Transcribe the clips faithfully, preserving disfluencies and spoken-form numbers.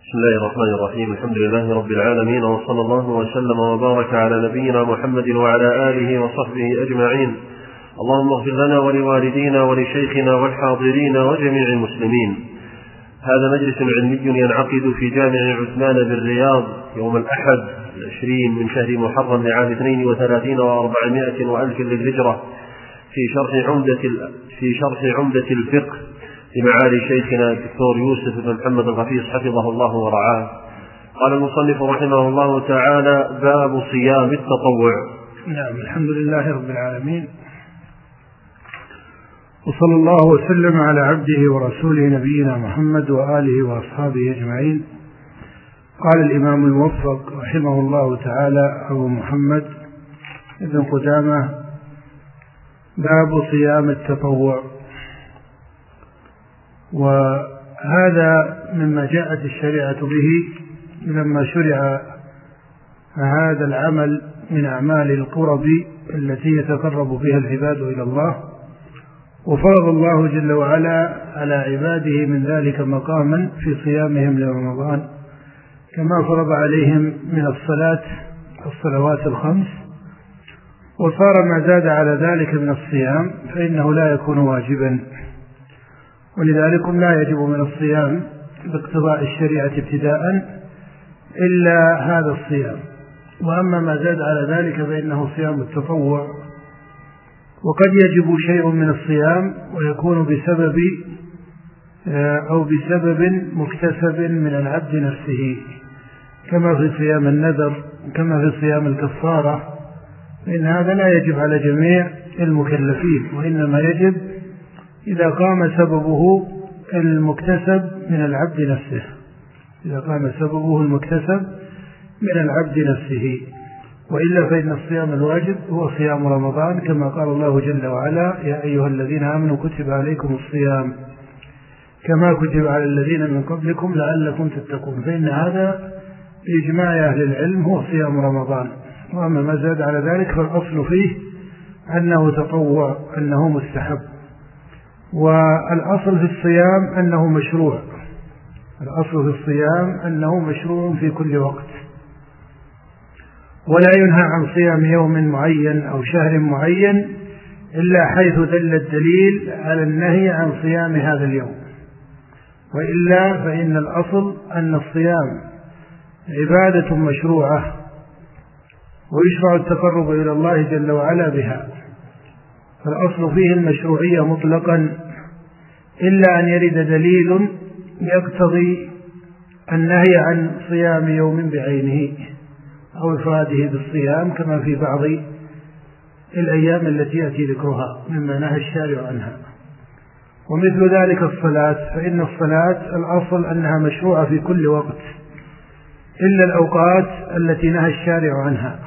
بسم الله الرحمن الرحيم. الحمد لله رب العالمين، وصلى الله وسلم وبارك على نبينا محمد وعلى آله وصحبه أجمعين. اللهم اغفر لنا ولوالدينا ولشيخنا والحاضرين وجميع المسلمين. هذا مجلس علمي ينعقد في جامع عثمان بالرياض يوم الأحد العشرين من شهر محرم لعام اثنين وثلاثين وأربعمائة وألف للهجرة في شرح عمدة في شرح عمدة الفقه لمعالي شيخنا الدكتور يوسف بن محمد الغفيص حفظه الله ورعاه. قال المصنف رحمه الله تعالى: باب صيام التطوع. نعم، الحمد لله رب العالمين، وصلى الله وسلم على عبده ورسوله نبينا محمد وآله وأصحابه أجمعين. قال الإمام الموفق رحمه الله تعالى أبو محمد ابن قدامة: باب صيام التطوع. وهذا مما جاءت الشريعة به لما شرع هذا العمل من أعمال القرب التي يتقرب بها العباد إلى الله، وفرض الله جل وعلا على عباده من ذلك مقاما في صيامهم لرمضان، كما فرض عليهم من الصلاة الصلوات الخمس. وصار ما زاد على ذلك من الصيام فإنه لا يكون واجبا، ولذلك لا يجب من الصيام باقتضاء الشريعة ابتداء إلا هذا الصيام. وأما ما زاد على ذلك فإنه صيام التطوع، وقد يجب شيء من الصيام ويكون بسبب أو بسبب مكتسب من العبد نفسه، كما في صيام النذر، كما في صيام الكفارة، فإن هذا لا يجب على جميع المكلفين، وإنما يجب إذا قام سببه المكتسب من العبد نفسه، إذا قام سببه المكتسب من العبد نفسه. وإلا فإن الصيام الواجب هو صيام رمضان، كما قال الله جل وعلا: يا أيها الذين آمنوا كتب عليكم الصيام كما كتب على الذين من قبلكم لعلكم تتقون. فإن هذا بإجماع أهل العلم هو صيام رمضان. وأما ما زاد على ذلك فالأصل فيه أنه تطوع، أنه مستحب. والأصل في الصيام أنه مشروع، الأصل في الصيام أنه مشروع في كل وقت، ولا ينهى عن صيام يوم معين أو شهر معين إلا حيث دل الدليل على النهي عن صيام هذا اليوم، وإلا فإن الأصل أن الصيام عبادة مشروعة ويشرع التقرب إلى الله جل وعلا بها، فالأصل فيه المشروعية مطلقا، إلا أن يرد دليل يقتضي النهي عن صيام يوم بعينه أو إفراده بالصيام، كما في بعض الأيام التي يأتي ذكرها مما نهى الشارع عنها. ومثل ذلك الصلاة، فإن الصلاة الأصل أنها مشروعة في كل وقت إلا الأوقات التي نهى الشارع عنها،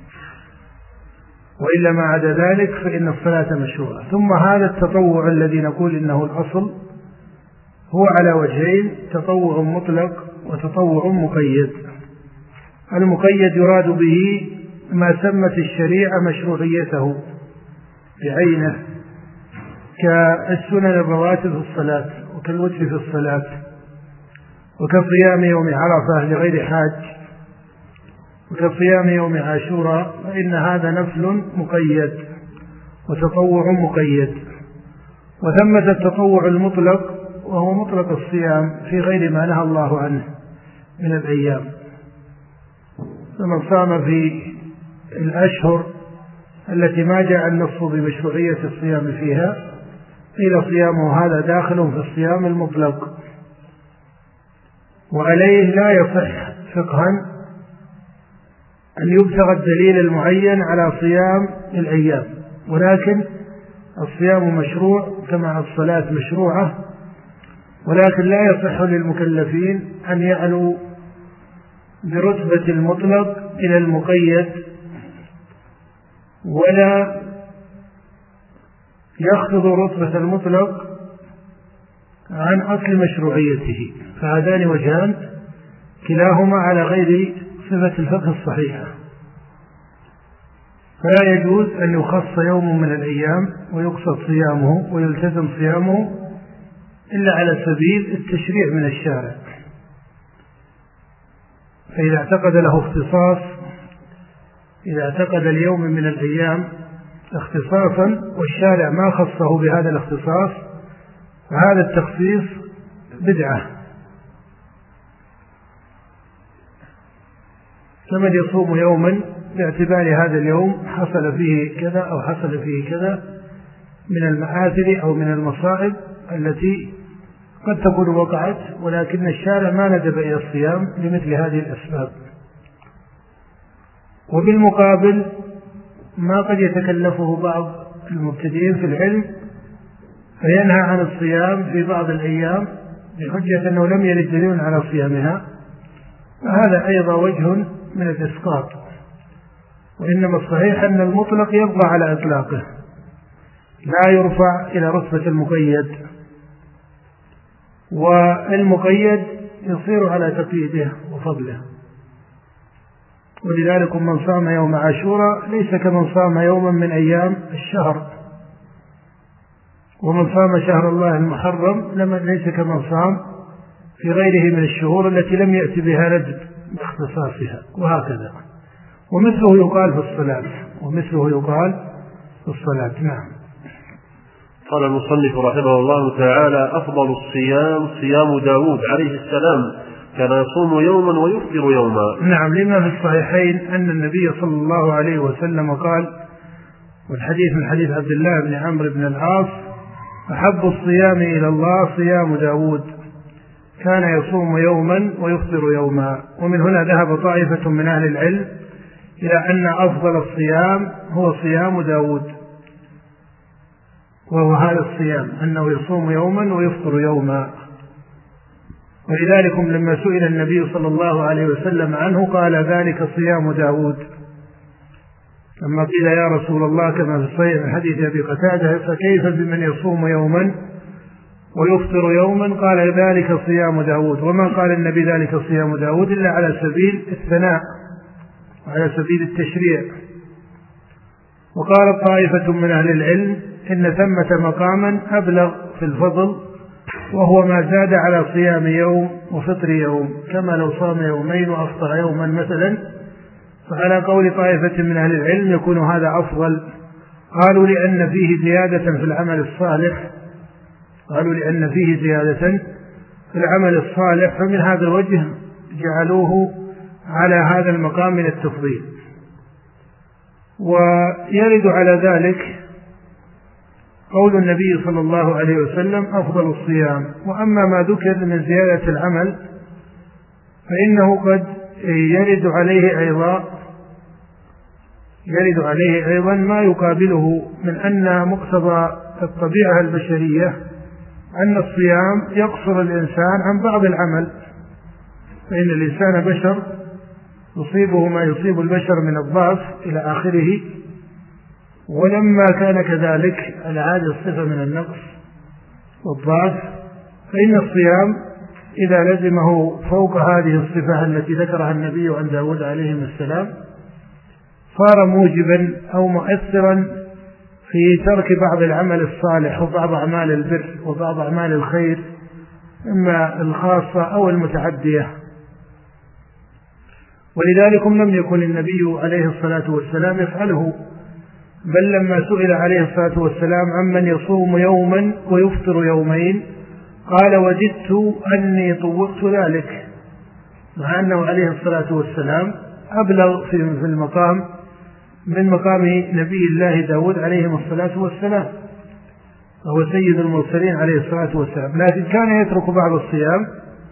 وإلا ما عدا ذلك فإن الصلاة مشروعة. ثم هذا التطوع الذي نقول إنه الأصل هو على وجهين: تطوع مطلق وتطوع مقيد. المقيد يراد به ما سمت الشريعة مشروعيته بعينه، كالسنن الرواتب في الصلاة، وكالوتر في الصلاة، وكصيام يوم عرفة لغير حاج، وكصيام يوم عاشوراء، فإن هذا نفل مقيد وتطوع مقيد. وثمة التطوع المطلق وهو مطلق الصيام في غير ما نهى الله عنه من الأيام، فمن صام في الأشهر التي ما جاء النص بمشروعية الصيام فيها قيل صيامه هذا داخل في الصيام المطلق، وعليه لا يصح فقها أن يبتغى الدليل المعين على صيام الأيام، ولكن الصيام مشروع كما الصلاة مشروعة، ولكن لا يصح للمكلفين أن يعلوا برتبة المطلق إلى المقيد، ولا يخفض رتبة المطلق عن أصل مشروعيته، فهذان وجهان كلاهما على غير صفة الفقه الصحيحة. فلا يجوز أن يخص يوم من الأيام ويقصد صيامه ويلتزم صيامه إلا على سبيل التشريع من الشارع، فإذا اعتقد له اختصاص، إذا اعتقد اليوم من الأيام اختصاصا والشارع ما خصه بهذا الاختصاص فهذا التخصيص بدعة، كمن يصوم يوما باعتبار هذا اليوم حصل فيه كذا أو حصل فيه كذا من المآثر أو من المصائب التي قد تكون وقعت، ولكن الشارع ما ندب إلى الصيام لمثل هذه الأسباب. وبالمقابل ما قد يتكلفه بعض المبتدئين في العلم فينهى عن الصيام في بعض الأيام بحجة أنه لم يرد دليل على صيامها، فهذا أيضا وجه من الإسقاط. وإنما الصحيح أن المطلق يبقى على إطلاقه، لا يرفع إلى رتبة المقيد، والمقيد يصير على تقييده وفضله. ولذلك من صام يوم عاشوراء ليس كمن صام يوما من أيام الشهر، ومن صام شهر الله المحرم ليس كمن صام في غيره من الشهور التي لم يأتي بها ندب باختصاصها، وهكذا. ومثله يقال في الصلاة ومثله يقال في الصلاة. نعم. قال المصنف رحمه الله تعالى: أفضل الصيام صيام داود عليه السلام، كان يصوم يوما ويفطر يوما. نعم، لما في الصحيحين أن النبي صلى الله عليه وسلم قال، والحديث من حديث عبد الله بن عمرو بن العاص: أحب الصيام إلى الله صيام داود، كان يصوم يوما ويفطر يوما. ومن هنا ذهب طائفة من أهل العلم إلى أن أفضل الصيام هو صيام داود، وهو هذا الصيام أنه يصوم يوما ويفطر يوما. ولذلك لما سئل النبي صلى الله عليه وسلم عنه قال: ذلك صيام داود. لما قيل: يا رسول الله كما في الصحيح من حديث أبي قتادة: فكيف بمن يصوم يوما ويفطر يوما؟ قال: ذلك صيام داود. وما قال النبي ذلك صيام داود إلا على سبيل الثناء وعلى سبيل التشريع. وقال طائفة من أهل العلم: إن ثمة مقاما أبلغ في الفضل، وهو ما زاد على صيام يوم وفطر يوم، كما لو صام يومين وأفطر يوما مثلا، فعلى قول طائفة من أهل العلم يكون هذا أفضل. قالوا لأن فيه زيادة في العمل الصالح قالوا لأن فيه زيادة في العمل الصالح فمن هذا الوجه جعلوه على هذا المقام من التفضيل. ويرد على ذلك قول النبي صلى الله عليه وسلم: أفضل الصيام. وأما ما ذكر من زيادة العمل فإنه قد يرد عليه أيضا يرد عليه أيضا ما يقابله من أن مقتضى الطبيعة البشرية أن الصيام يقصر الإنسان عن بعض العمل، فإن الإنسان بشر يصيبه ما يصيب البشر من الضعف إلى آخره. ولما كان كذلك على هذه الصفة من النقص والضعف فإن الصيام إذا لزمه فوق هذه الصفة التي ذكرها النبي عن داود عليه السلام صار موجبا أو مؤثرا في ترك بعض العمل الصالح وبعض أعمال البر وبعض أعمال الخير، إما الخاصة أو المتعدية. ولذلك لم يكن النبي عليه الصلاة والسلام يفعله، بل لما سئل عليه الصلاة والسلام عمن يصوم يوما ويفطر يومين قال: وجدت أني طوقت ذلك، مع أنه عليه الصلاة والسلام أبلغ في المقام من مقام نبي الله داود عليه الصلاة والسلام، وهو سيد المرسلين عليه الصلاة والسلام، لكن كان يترك بعض الصيام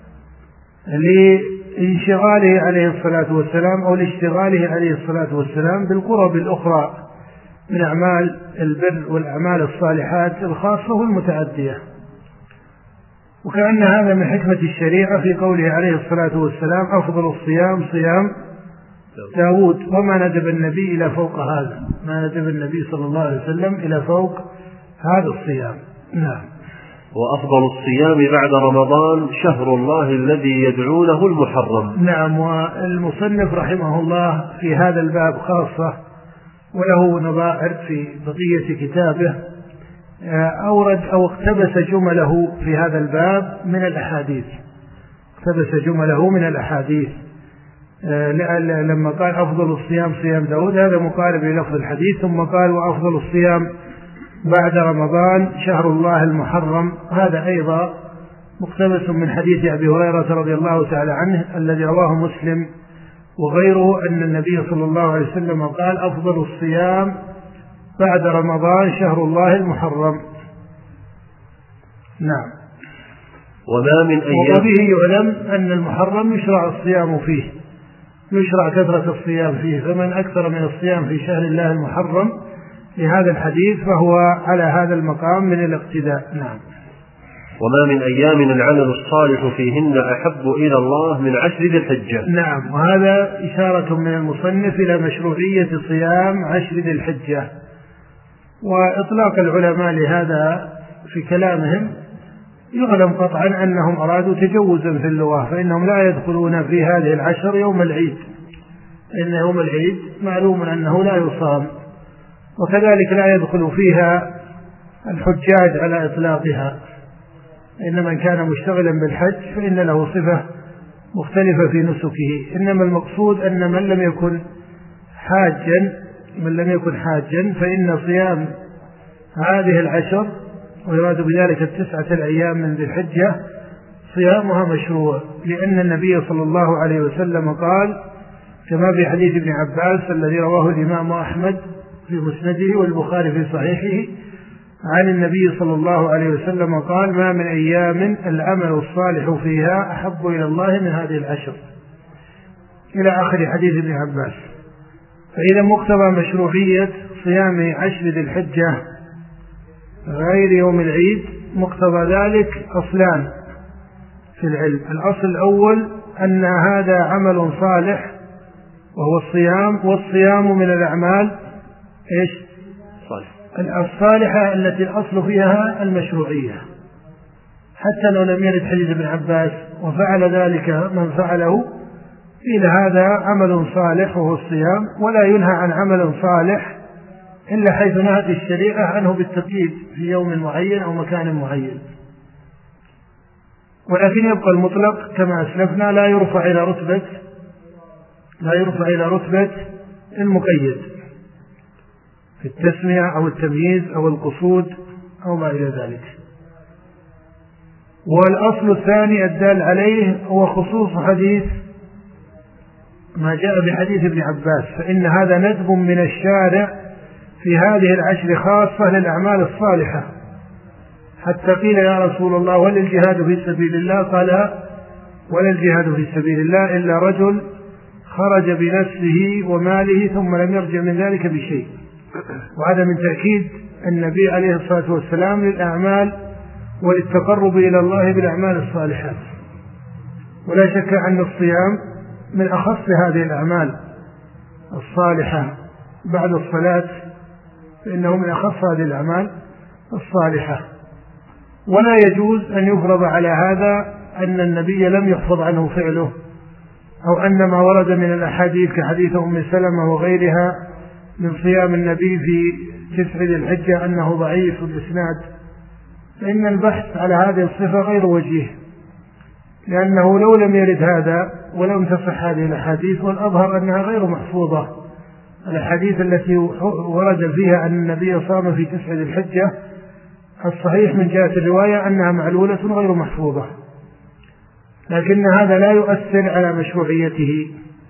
لانشغاله عليه الصلاة والسلام أو لاشتغاله عليه الصلاة والسلام بالقرب الأخرى من أعمال البر والأعمال الصالحات الخاصة والمتعدية. وكأن هذا من حكمة الشريعة في قوله عليه الصلاة والسلام: أفضل الصيام صيام داود. وما ندب النبي إلى فوق هذا، ما ندب النبي صلى الله عليه وسلم إلى فوق هذا الصيام. نعم. وأفضل الصيام بعد رمضان شهر الله الذي يدعونه المحرم. نعم. والمصنف رحمه الله في هذا الباب خاصة، وله نظائر في بقية كتابه، أورد أو اقتبس جمله في هذا الباب من الأحاديث اقتبس جمله من الأحاديث لما قال أفضل الصيام صيام داود هذا مقارب للفظ الحديث، ثم قال وأفضل الصيام بعد رمضان شهر الله المحرم، هذا أيضا مقتبس من حديث أبي هريرة رضي الله تعالى عنه الذي رواه مسلم وغيره أن النبي صلى الله عليه وسلم قال أفضل الصيام بعد رمضان شهر الله المحرم. نعم. وما من أيام وبه يعلم أن المحرم يشرع الصيام فيه، يشرع كثرة الصيام فيه، فمن أكثر من الصيام في شهر الله المحرم لهذا الحديث فهو على هذا المقام من الاقتداء. نعم. وما من أيام العمل الصالح فيهن أحب إلى الله من عشر ذي الحجة. نعم، وهذا إشارة من المصنف إلى مشروعية صيام عشر ذي الحجة، وإطلاق العلماء لهذا في كلامهم يعلم قطعا أنهم أرادوا تجوزا في اللغة، فإنهم لا يدخلون في هذه العشر يوم العيد، إن يوم العيد معلوم أنه لا يصام، وكذلك لا يدخل فيها الحجاج على إطلاقها، إن من كان مشتغلا بالحج فإن له صفة مختلفة في نسكه، إنما المقصود أن من لم يكن حاجا من لم يكن حاجا فإن صيام هذه العشر ويراد بذلك التسعة الأيام من ذي الحجة صيامها مشروع، لأن النبي صلى الله عليه وسلم قال كما في حديث ابن عباس الذي رواه الإمام أحمد في مسنده والبخاري في صحيحه عن النبي صلى الله عليه وسلم قال ما من أيام العمل الصالح فيها أحب إلى الله من هذه العشر، إلى آخر حديث ابن عباس. فإذا مقتضى مشروعية صيام عشر ذي الحجة غير يوم العيد مقتضى ذلك أصلان في العلم. الأصل الأول أن هذا عمل صالح وهو الصيام، والصيام من الأعمال إيش؟ صالح. الصالحة التي الأصل فيها المشروعية، حتى لو لم يرد حديث ابن عباس وفعل ذلك من فعله إلى هذا عمل صالح وهو الصيام، ولا ينهى عن عمل صالح إلا حيث نهت الشريعة عنه بالتقييد في يوم معين أو مكان معين، ولكن يبقى المطلق كما أسلفنا لا يرفع إلى رتبة لا يرفع إلى رتبة المقيد في التسمية أو التمييز أو القصود أو ما إلى ذلك. والأصل الثاني الدال عليه هو خصوص حديث ما جاء بحديث ابن عباس، فإن هذا ندب من الشارع في هذه العشر خاصة للأعمال الصالحة، حتى قيل يا رسول الله ولا الجهاد في سبيل الله؟ قال ولا الجهاد في سبيل الله إلا رجل خرج بنفسه وماله ثم لم يرجع من ذلك بشيء. وهذا من تأكيد النبي عليه الصلاة والسلام للأعمال وللتقرب إلى الله بالأعمال الصالحات. ولا شك أن الصيام من أخص هذه الأعمال الصالحة بعد الصلاة، فإنه من أخص هذه الأعمال الصالحة. ولا يجوز أن يفرض على هذا أن النبي لم يحفظ عنه فعله، أو أن ما ورد من الأحاديث كحديث أم سلمة وغيرها من صيام النبي في تسع ذي الحجة أنه ضعيف الإسناد، فإن البحث على هذه الصفة غير وجيه، لأنه لو لم يرد هذا ولم تصح هذه الأحاديث، والأظهر أنها غير محفوظة. الأحاديث التي ورد فيها أن النبي صام في تسع ذي الحجة الصحيح من جهة الرواية أنها معلولة غير محفوظة، لكن هذا لا يؤثر على مشروعيته،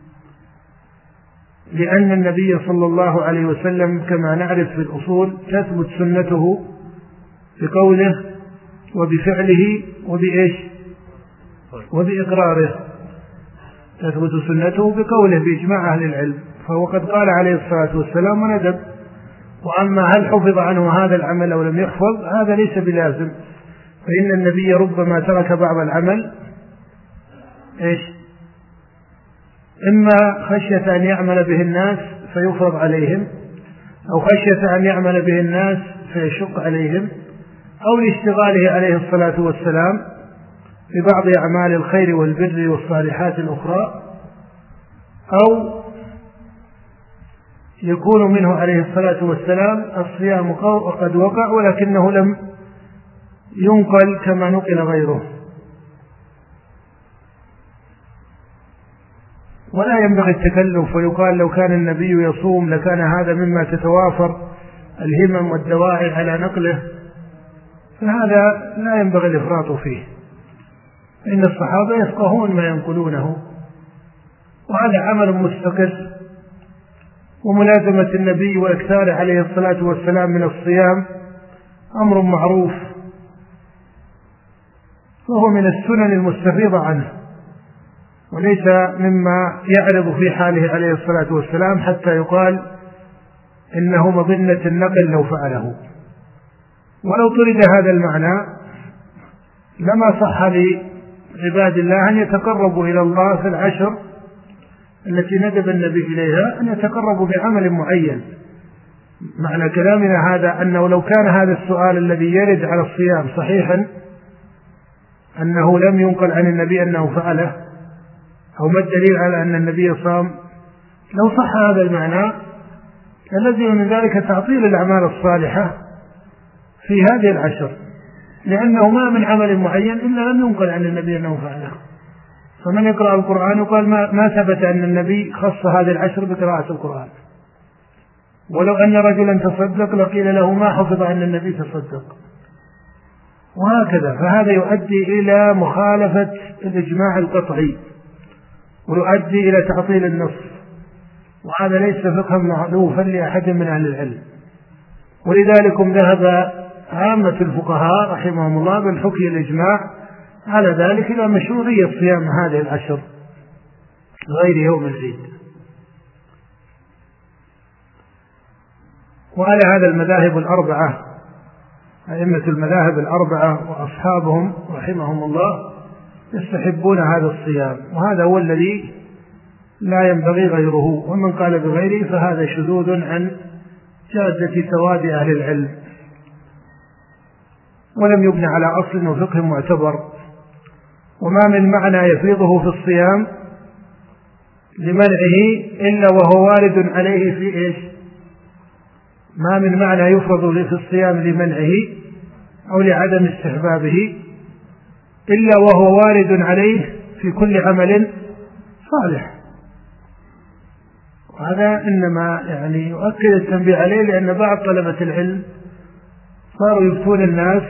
لأن النبي صلى الله عليه وسلم كما نعرف في الأصول تثبت سنته بقوله وبفعله وبإيش وبإقراره، تثبت سنته بقوله بإجماع أهل العلم، فهو قد قال عليه الصلاة والسلام وندب. وأما هل حفظ عنه هذا العمل أو لم يحفظ هذا ليس بلازم، فإن النبي ربما ترك بعض العمل إيش إما خشية أن يعمل به الناس فيفرض عليهم، أو خشية أن يعمل به الناس فيشق عليهم، أو لاشتغاله عليه الصلاة والسلام ببعض أعمال الخير والبر والصالحات الأخرى، أو يكون منه عليه الصلاة والسلام الصيام قد وقع ولكنه لم ينقل كما نقل غيره. ولا ينبغي التكلف ويقال لو كان النبي يصوم لكان هذا مما تتوافر الهمم والدواعي على نقله، فهذا لا ينبغي الإفراط فيه، إن الصحابة يفقهون ما ينقلونه، وهذا عمل مستقر. وملازمة النبي وإكثاره عليه الصلاة والسلام من الصيام أمر معروف، فهو من السنن المستفيضة عنه، وليس مما يعرض في حاله عليه الصلاة والسلام حتى يقال إنه مظنة النقل لو فعله. ولو طرد هذا المعنى لما صح لعباد الله أن يتقربوا إلى الله في العشر التي ندب النبي إليها، أن يتقربوا بعمل معين. معنى كلامنا هذا أنه لو كان هذا السؤال الذي يرد على الصيام صحيحا، أنه لم ينقل عن النبي أنه فعله، أو ما الدليل على أن النبي صام، لو صح هذا المعنى فلزم من ذلك تعطيل الأعمال الصالحة في هذه العشر، لأنه ما من عمل معين إلا لم ينقل عن النبي أنه فعله. فمن يقرأ القرآن يقال ما, ما ثبت أن النبي خص هذه العشر بقراءة القرآن. ولو أن رجلا تصدق لقيل له ما حفظ أن النبي تصدق، وهكذا. فهذا يؤدي إلى مخالفة الإجماع القطعي، ويؤدي إلى تعطيل النص، وهذا ليس فقها معروفا لأحد من أهل العلم. ولذلك ذهب عامة الفقهاء رحمهم الله بالحكي الإجماع على ذلك إلى مشروعية صيام هذه العشر غير يوم العيد. وعلى هذا المذاهب الأربعة، أئمة المذاهب الأربعة وأصحابهم رحمهم الله يستحبون هذا الصيام، وهذا هو الذي لا ينبغي غيره. ومن قال بغيره فهذا شذوذ عن جادة سواد أهل العلم، ولم يبنى على أصل وفقه معتبر. وما من معنى يفيضه في الصيام لمنعه إلا وهو وارد عليه في إيش؟ ما من معنى يفرض في الصيام لمنعه أو لعدم استحبابه إلا وهو وارد عليه في كل عمل صالح. وهذا إنما يعني يؤكد التنبيه عليه، لأن بعض طلبة العلم صاروا يفتون الناس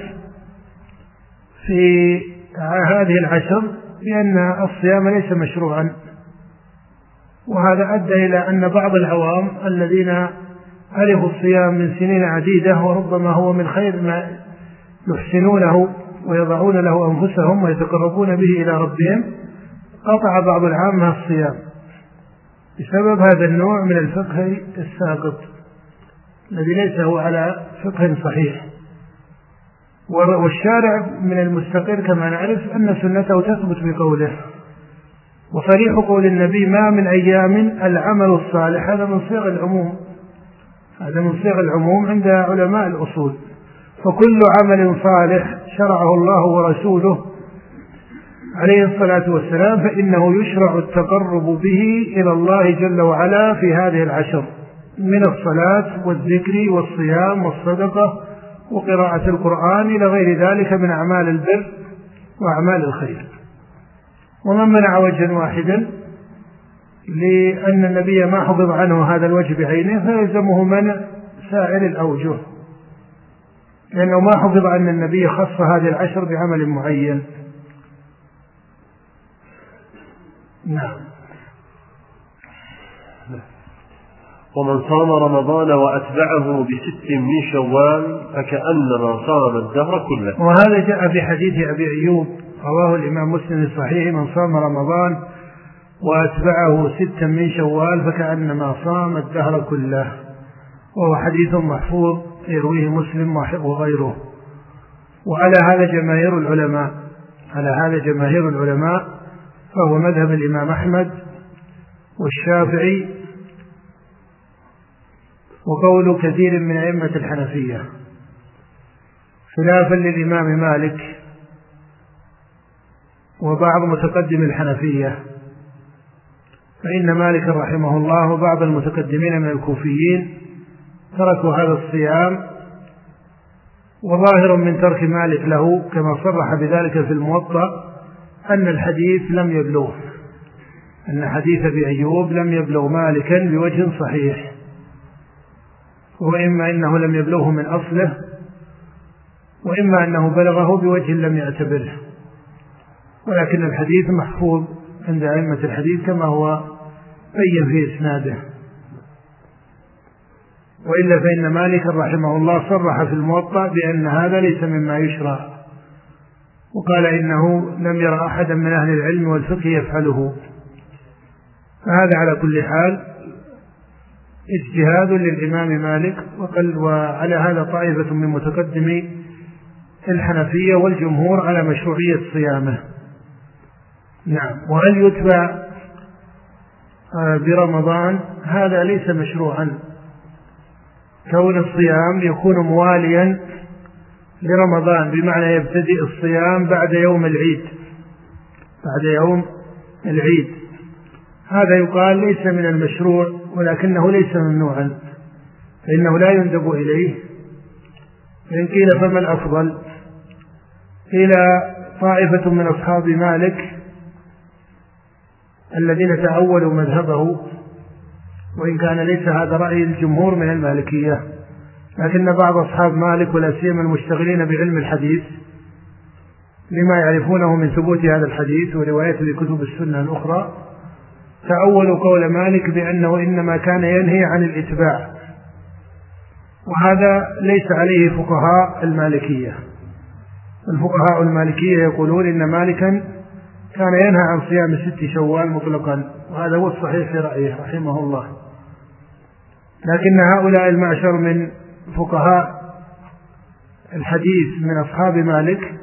في هذه العشر بأن الصيام ليس مشروعا، وهذا أدى إلى أن بعض العوام الذين ألفوا الصيام من سنين عديدة وربما هو من خير ما يحسنونه ويضعون له أنفسهم ويتقربون به إلى ربهم، قطع بعض العامة الصيام بسبب هذا النوع من الفقه الساقط الذي ليس هو على فقه صحيح. والشارع من المستقر كما نعرف أن سنته تثبت بقوله، وصريح قول النبي ما من أيام العمل الصالح، هذا من صيغ العموم، هذا من صيغ العموم عند علماء الأصول. فكل عمل صالح شرعه الله ورسوله عليه الصلاة والسلام فإنه يشرع التقرب به إلى الله جل وعلا في هذه العشر من الصلاة والذكر والصيام والصدقة وقراءة القرآن إلى غير ذلك من أعمال البر وأعمال الخير. ومن منع وجها واحدا لأن النبي ما حفظ عنه هذا الوجه بعينه فيلزمه منع سائر الأوجه، لأنه ما حفظ أن النبي خص هذه العشر بعمل معين. نعم. ومن صام رمضان وأتبعه بست من شوال فكأنما صام الدهر كله. وهذا جاء في حديث أبي أيوب رواه الإمام مسلم الصحيح: من صام رمضان وأتبعه ست من شوال فكأنما صام الدهر كله، وهو حديث محفوظ يرويه مسلم وغيره. وعلى هذا جماهير العلماء، على هذا جماهير العلماء، فهو مذهب الإمام أحمد والشافعي وقول كثير من أئمة الحنفية، خلافا للإمام مالك وبعض متقدم الحنفية، فإن مالك رحمه الله وبعض المتقدمين من الكوفيين تركوا هذا الصيام، وظاهر من ترك مالك له كما صرح بذلك في الموطأ أن الحديث لم يبلغه، أن حديث أبي أيوب لم يبلغ مالكا بوجه صحيح، وإما أنه لم يبلغه من أصله، وإما أنه بلغه بوجه لم يعتبره، ولكن الحديث محفوظ عند أئمة الحديث كما هو بين في إسناده. وإلا فإن مالك رحمه الله صرح في الموطأ بأن هذا ليس مما يشرع، وقال إنه لم يرى أحدا من أهل العلم والفقه يفعله. فهذا على كل حال اجتهاد للإمام مالك، وعلى هذا طائفة من متقدمي الحنفية والجمهور على مشروعية صيامه. نعم. وهل يتبع برمضان؟ هذا ليس مشروعا، كون الصيام يكون مواليا لرمضان، بمعنى يبتدئ الصيام بعد يوم العيد بعد يوم العيد هذا يقال ليس من المشروع، ولكنه ليس ممنوعا، فإنه لا يندب إليه. فإن قيل فما الأفضل؟ قيل طائفة من أصحاب مالك الذين تأولوا مذهبه، وإن كان ليس هذا رأي الجمهور من المالكية، لكن بعض أصحاب مالك ولا سيما المشتغلين بعلم الحديث لما يعرفونه من ثبوت هذا الحديث وروايته في كتب السنة الأخرى، تأولوا قول مالك بأنه إنما كان ينهي عن الإتباع، وهذا ليس عليه فقهاء المالكية. الفقهاء المالكية يقولون إن مالكا كان ينهى عن صيام ست شوال مطلقا، وهذا هو الصحيح في رأيه رحمه الله. لكن هؤلاء المعشر من فقهاء الحديث من أصحاب مالك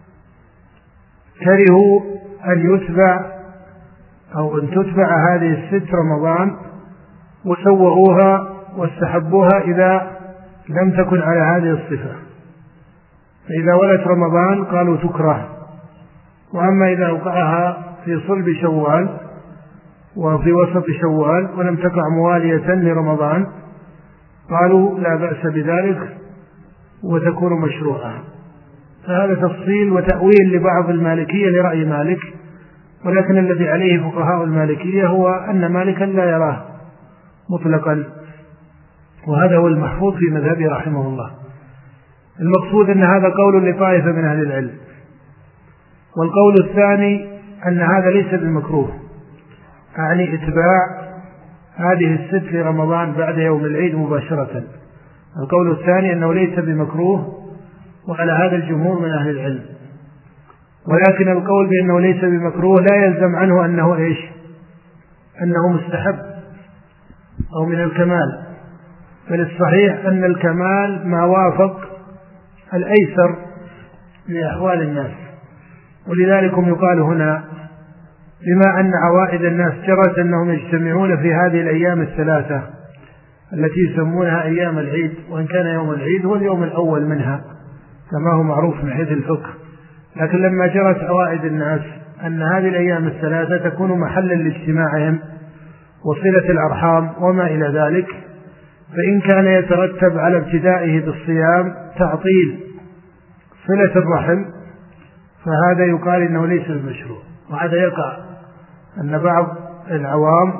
كرهوا أن يتبع أو أن تتبع هذه الست رمضان، وسوغوها واستحبوها إذا لم تكن على هذه الصفة. فإذا ولت رمضان قالوا تكره، وأما إذا وقعها في صلب شوال وفي وسط شوال ولم تقع موالية لرمضان قالوا لا بأس بذلك وتكون مشروعة. فهذا تفصيل وتأويل لبعض المالكية لرأي مالك، ولكن الذي عليه فقهاء المالكية هو أن مالكا لا يراه مطلقا، وهذا هو المحفوظ في مذهبه رحمه الله. المقصود أن هذا قول لطائفة من أهل العلم. والقول الثاني أن هذا ليس بالمكروه، يعني اتباع هذه الست لرمضان بعد يوم العيد مباشرة. القول الثاني أنه ليس بمكروه، وعلى هذا الجمهور من أهل العلم. ولكن القول بأنه ليس بمكروه لا يلزم عنه أنه إيش؟ أنه مستحب أو من الكمال، بل الصحيح أن الكمال ما وافق الأيسر لأحوال الناس. ولذلك يقال هنا بما أن عوائد الناس جرت أنهم يجتمعون في هذه الأيام الثلاثة التي يسمونها أيام العيد، وإن كان يوم العيد هو اليوم الأول منها كما هو معروف من حيث الفقه، لكن لما جرت عوائد الناس أن هذه الأيام الثلاثة تكون محلا لاجتماعهم وصلة الأرحام وما إلى ذلك، فإن كان يترتب على ابتدائه بالصيام تعطيل صلة الرحم فهذا يقال إنه ليس المشروع. وهذا يقع أن بعض العوام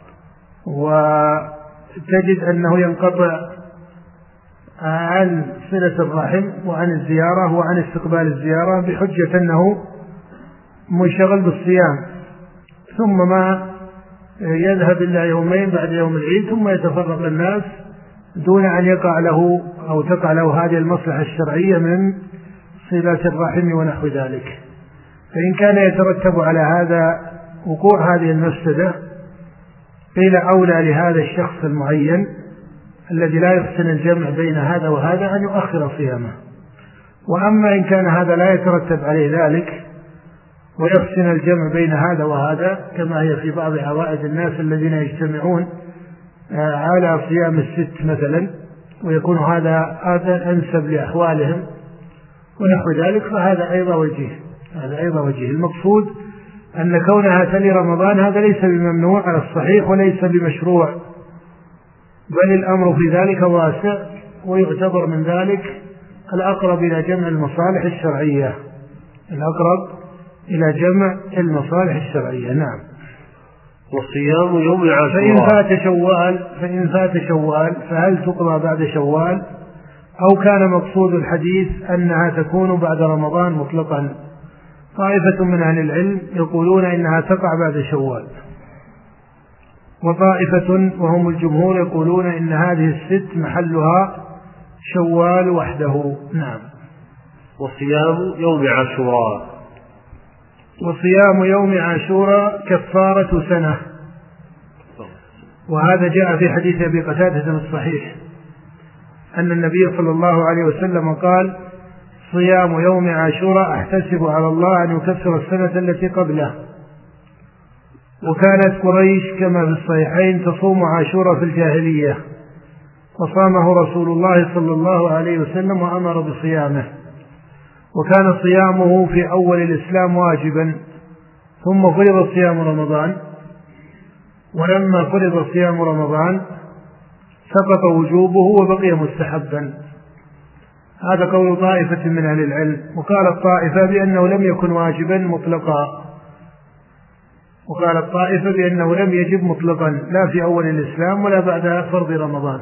وتجد أنه ينقطع عن صلة الرحم وعن الزيارة وعن استقبال الزيارة بحجة أنه منشغل بالصيام، ثم ما يذهب إلا يومين بعد يوم العيد ثم يتفرق الناس دون أن يقع له أو تقع له هذه المصلحة الشرعية من صلة الرحم ونحو ذلك. فإن كان يترتب على هذا وقوع هذه المفسدة قيل أولى لهذا الشخص المعين الذي لا يحسن الجمع بين هذا وهذا أن يؤخر صيامه. وأما إن كان هذا لا يترتب عليه ذلك ويحسن الجمع بين هذا وهذا كما هي في بعض عوائد الناس الذين يجتمعون على صيام الست مثلا ويكون هذا هذا أنسب لأحوالهم ونحو ذلك، فهذا أيضا وجيه هذا أيضا وجيه. المقصود أن كونها تلي رمضان هذا ليس بممنوع على الصحيح وليس بمشروع، بل الأمر في ذلك واسع، ويعتبر من ذلك الأقرب إلى جمع المصالح الشرعية الأقرب إلى جمع المصالح الشرعية. نعم. وصيام يوم عاشوراء. فإن فات شوال فإن فات شوال فهل تقضى بعد شوال، أو كان مقصود الحديث أنها تكون بعد رمضان مطلقا؟ طائفة من أهل العلم يقولون إنها تقع بعد شوال، وطائفة وهم الجمهور يقولون إن هذه الست محلها شوال وحده. نعم. وصيام يوم عاشوراء. وصيام يوم عاشوراء كفارة سنة، وهذا جاء في حديث أبي قتادة في الصحيح أن النبي صلى الله عليه وسلم قال: صيام يوم عاشوراء أحتسب على الله أن يكفر السنة التي قبله. وكانت قريش كما في الصحيحين تصوم عاشوراء في الجاهلية، فصامه رسول الله صلى الله عليه وسلم وأمر بصيامه، وكان صيامه في أول الإسلام واجبا، ثم فرض صيام رمضان، ولما فرض صيام رمضان سقط وجوبه وبقي مستحبا. هذا قول طائفة من أهل العلم. وقالت طائفة بأنه لم يكن واجبا مطلقا، وقالت طائفة بأنه لم يجب مطلقا لا في أول الإسلام ولا بعد فرض رمضان.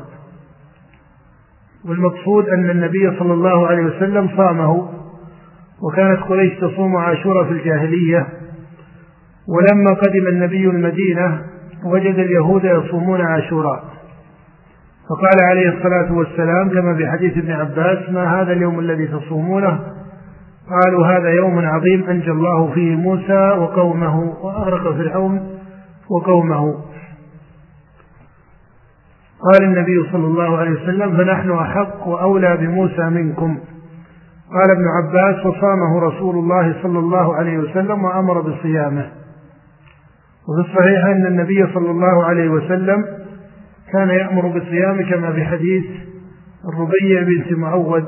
والمقصود أن النبي صلى الله عليه وسلم صامه، وكانت قريش تصوم عاشوراء في الجاهلية، ولما قدم النبي المدينة وجد اليهود يصومون عاشوراء، فقال عليه الصلاة والسلام كما في حديث ابن عباس: ما هذا اليوم الذي تصومونه؟ قالوا: هذا يوم عظيم أنجى الله فيه موسى وقومه وأغرق فرعون وقومه. قال النبي صلى الله عليه وسلم: فنحن أحق وأولى بموسى منكم. قال ابن عباس: وصامه رسول الله صلى الله عليه وسلم وأمر بصيامه. وفي الصحيح أن النبي صلى الله عليه وسلم كان يأمر بالصيام كما في حديث الربيع بنت معوذ.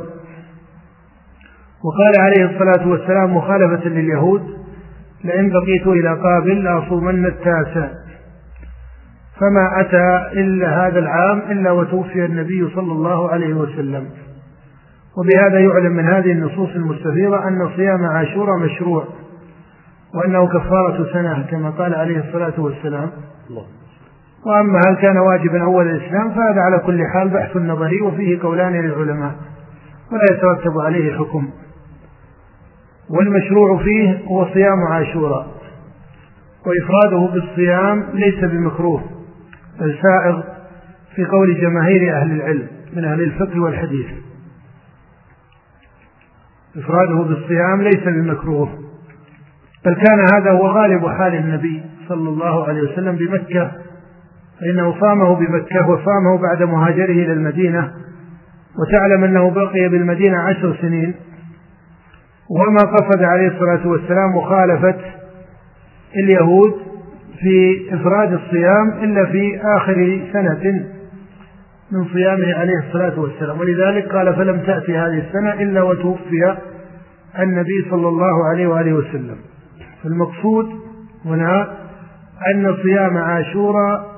وقال عليه الصلاة والسلام مخالفة لليهود: لئن بقيت إلى قابل لأصومن التاسع. فما أتى إلا هذا العام إلا وتوفي النبي صلى الله عليه وسلم. وبهذا يعلم من هذه النصوص المستفيضة أن صيام عاشوراء مشروع، وأنه كفارة سنة كما قال عليه الصلاة والسلام. وأما هل كان واجبا أول الإسلام فهذا على كل حال بحث نظري وفيه قولان للعلماء ولا يترتب عليه حكم. والمشروع فيه هو صيام عاشوراء، وإفراده بالصيام ليس بمكروه بل سائغ في قول جماهير أهل العلم من أهل الفقه والحديث. إفراده بالصيام ليس بمكروه، بل كان هذا هو غالب حال النبي صلى الله عليه وسلم بمكة، فإنه صامه بمكة وصامه بعد مهاجره إلى المدينة. وتعلم أنه بقي بالمدينة عشر سنين، وما قصد عليه الصلاة والسلام مخالفة اليهود في إفراد الصيام إلا في آخر سنة من صيامه عليه الصلاة والسلام، ولذلك قال: فلم تأتي هذه السنة إلا وتوفي النبي صلى الله عليه وآله وسلم. فالمقصود هنا أن صيام عاشوراء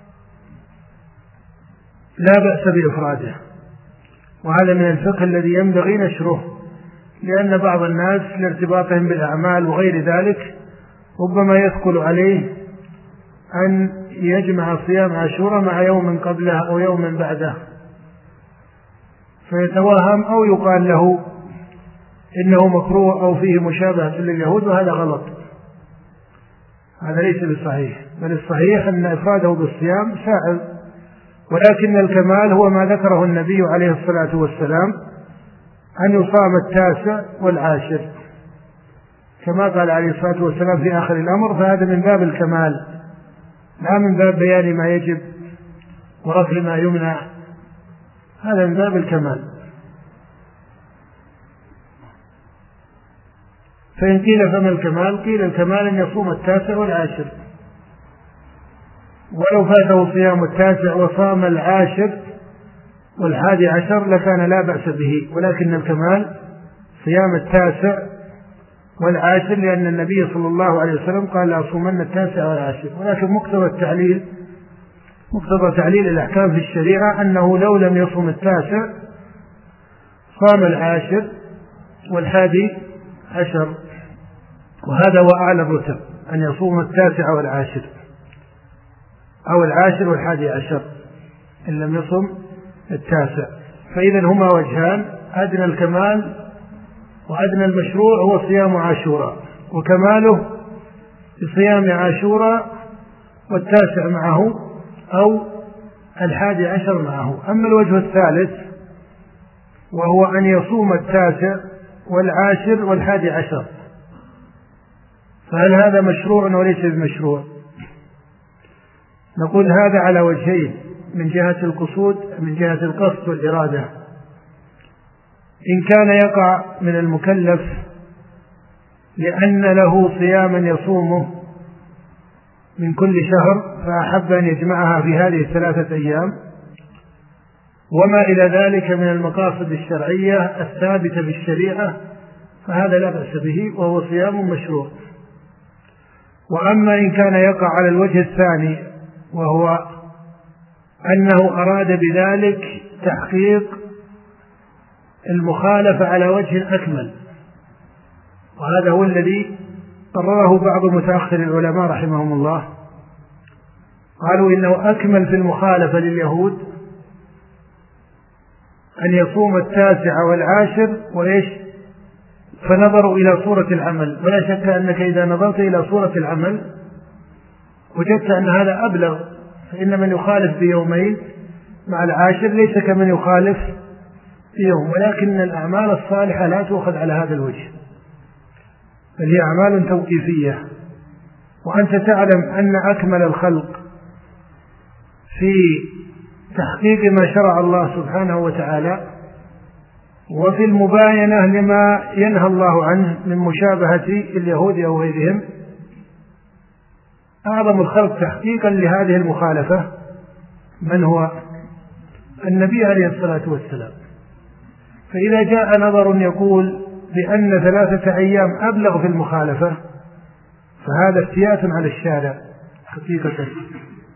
لا بأس بإفراده، وهذا من الفقه الذي ينبغي نشره، لأن بعض الناس لارتباطهم بالأعمال وغير ذلك ربما يثقل عليه أن يجمع صيام عاشوراء مع يوم قبله أو يوم بعده، فيتوهم أو يقال له إنه مكروه أو فيه مشابهة لليهود، وهذا غلط، هذا ليس بصحيح. بل الصحيح أن إفراده بالصيام سائغ، ولكن الكمال هو ما ذكره النبي عليه الصلاة والسلام أن يصام التاسع والعاشر كما قال عليه الصلاة والسلام في آخر الأمر، فهذا من باب الكمال لا من باب بيان ما يجب ورفع ما يمنع، هذا من باب الكمال. فإن قيل فما الكمال؟ قيل الكمال أن يصوم التاسع والعاشر، ولو فاته صيام التاسع وصام العاشر والحادي عشر لكان لا بأس به، ولكن الكمال صيام التاسع والعاشر، لأن النبي صلى الله عليه وسلم قال: لا أصومن التاسع والعاشر. ولكن مقتضى التعليل مقتضى تعليل الأحكام في الشريعة أنه لو لم يصوم التاسع صام العاشر والحادي عشر، وهذا هو أعلى الرتب، أن يصوم التاسع والعاشر. أو العاشر والحادي عشر إن لم يصم التاسع. فإذا هما وجهان: أدنى الكمال وأدنى المشروع هو صيام عاشوراء، وكماله بصيام عاشوراء والتاسع معه أو الحادي عشر معه. أما الوجه الثالث وهو أن يصوم التاسع والعاشر والحادي عشر، فهل هذا مشروع وليس بمشروع؟ نقول هذا على وجهين: من جهة القصود، من جهة القصد والإرادة. إن كان يقع من المكلف لأن له صياما يصومه من كل شهر فأحب أن يجمعها في هذه الثلاثة أيام وما إلى ذلك من المقاصد الشرعية الثابتة بالشريعة، فهذا لا بأس به وهو صيام مشروع. وأما إن كان يقع على الوجه الثاني وهو أنه أراد بذلك تحقيق المخالفة على وجه أكمل، وهذا هو الذي قرره بعض متأخر العلماء رحمهم الله، قالوا إنه أكمل في المخالفة لليهود أن يصوم التاسع والعاشر وإيش فنظروا إلى صورة العمل. ولا شك أنك إذا نظرت إلى صورة العمل وجدت أن هذا أبلغ، فإن من يخالف بيومين مع العاشر ليس كمن يخالف بيوم، ولكن الأعمال الصالحة لا تؤخذ على هذا الوجه، بل هي أعمال توقيفية. وأنت تعلم أن أكمل الخلق في تحقيق ما شرع الله سبحانه وتعالى وفي المباينة لما ينهى الله عنه من مشابهة اليهود أو غيرهم، أعظم الخلق تحقيقا لهذه المخالفة من هو؟ النبي عليه الصلاة والسلام. فإذا جاء نظر يقول بأن ثلاثة أيام أبلغ في المخالفة فهذا افتيات على الشارع حقيقة.